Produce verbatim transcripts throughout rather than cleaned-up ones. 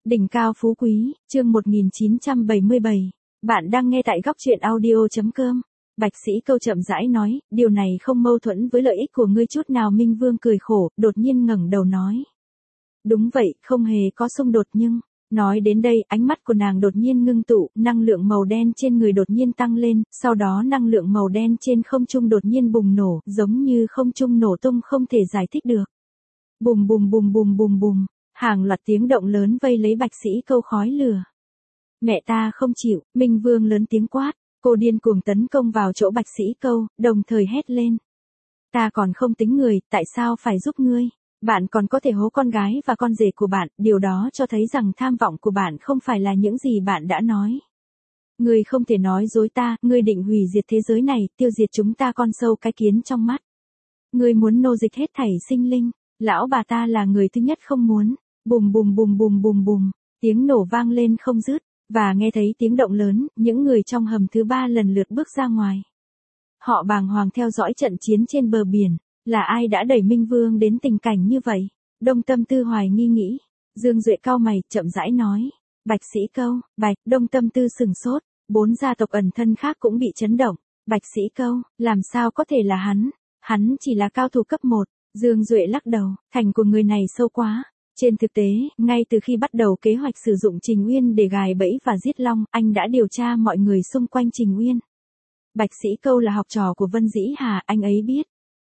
Đỉnh cao phú quý, chương một nghìn chín trăm bảy mươi bảy. Bạn đang nghe tại góc truyện audio.com. Bạch Sĩ Câu chậm rãi nói, điều này không mâu thuẫn với lợi ích của ngươi chút nào. Minh Vương cười khổ, đột nhiên ngẩng đầu nói. Đúng vậy, không hề có xung đột nhưng... Nói đến đây, ánh mắt của nàng đột nhiên ngưng tụ, năng lượng màu đen trên người đột nhiên tăng lên, sau đó năng lượng màu đen trên không trung đột nhiên bùng nổ, giống như không trung nổ tung không thể giải thích được. Bùm bùm bùm bùm bùm bùm, hàng loạt tiếng động lớn vây lấy Bạch Sĩ Câu khói lửa. Mẹ ta không chịu, Minh Vương lớn tiếng quát, cô điên cuồng tấn công vào chỗ Bạch Sĩ Câu, đồng thời hét lên. Ta còn không tính người, tại sao phải giúp ngươi? Bạn còn có thể hố con gái và con rể của bạn, điều đó cho thấy rằng tham vọng của bạn không phải là những gì bạn đã nói. Ngươi không thể nói dối ta, ngươi định hủy diệt thế giới này, tiêu diệt chúng ta con sâu cái kiến trong mắt. Ngươi muốn nô dịch hết thảy sinh linh, lão bà ta là người thứ nhất không muốn. Bùm bùm bùm bùm bùm bùm, tiếng nổ vang lên không dứt, và nghe thấy tiếng động lớn, những người trong hầm thứ ba lần lượt bước ra ngoài. Họ bàng hoàng theo dõi trận chiến trên bờ biển. Là ai đã đẩy Minh Vương đến tình cảnh như vậy? Đông Tâm Tư hoài nghi nghĩ. Dương Duệ cau mày, chậm rãi nói. Bạch Sĩ Câu, Bạch, Đông Tâm Tư sừng sốt. Bốn gia tộc ẩn thân khác cũng bị chấn động. Bạch Sĩ Câu, làm sao có thể là hắn? Hắn chỉ là cao thủ cấp một. Dương Duệ lắc đầu, thành của người này sâu quá. Trên thực tế, ngay từ khi bắt đầu kế hoạch sử dụng Trình Uyên để gài bẫy và giết Long, anh đã điều tra mọi người xung quanh Trình Uyên. Bạch Sĩ Câu là học trò của Vân Dĩ Hà, anh ấy biết.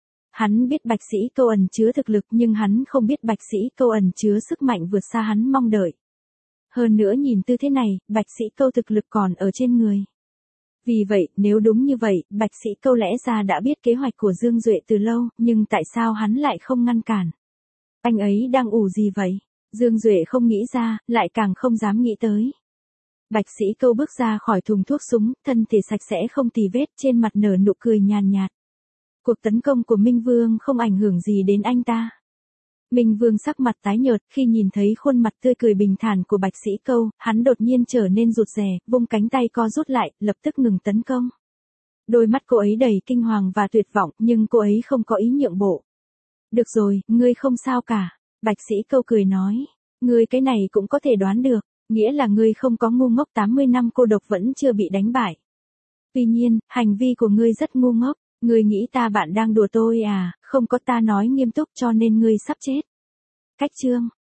Hắn biết Bạch Sĩ Câu ẩn chứa thực lực nhưng hắn không biết Bạch Sĩ Câu ẩn chứa sức mạnh vượt xa hắn mong đợi. Hơn nữa nhìn tư thế này, Bạch Sĩ Câu thực lực còn ở trên người. Vì vậy, nếu đúng như vậy, Bạch Sĩ Câu lẽ ra đã biết kế hoạch của Dương Duệ từ lâu, nhưng tại sao hắn lại không ngăn cản? Anh ấy đang ủ gì vậy? Dương Duệ không nghĩ ra, lại càng không dám nghĩ tới. Bạch Sĩ Câu bước ra khỏi thùng thuốc súng, thân thể sạch sẽ không tì vết, trên mặt nở nụ cười nhàn nhạt. Cuộc tấn công của Minh Vương không ảnh hưởng gì đến anh ta. Minh Vương sắc mặt tái nhợt khi nhìn thấy khuôn mặt tươi cười bình thản của Bạch Sĩ Câu, hắn đột nhiên trở nên rụt rè, vung cánh tay co rút lại, lập tức ngừng tấn công. Đôi mắt cô ấy đầy kinh hoàng và tuyệt vọng, nhưng cô ấy không có ý nhượng bộ. Được rồi, ngươi không sao cả. Bạch Sĩ Câu cười nói. Ngươi cái này cũng có thể đoán được, nghĩa là ngươi không có ngu ngốc tám mươi năm cô độc vẫn chưa bị đánh bại. Tuy nhiên, hành vi của ngươi rất ngu ngốc. Ngươi nghĩ ta bạn đang đùa tôi à, không có ta nói nghiêm túc cho nên ngươi sắp chết. Cách chương,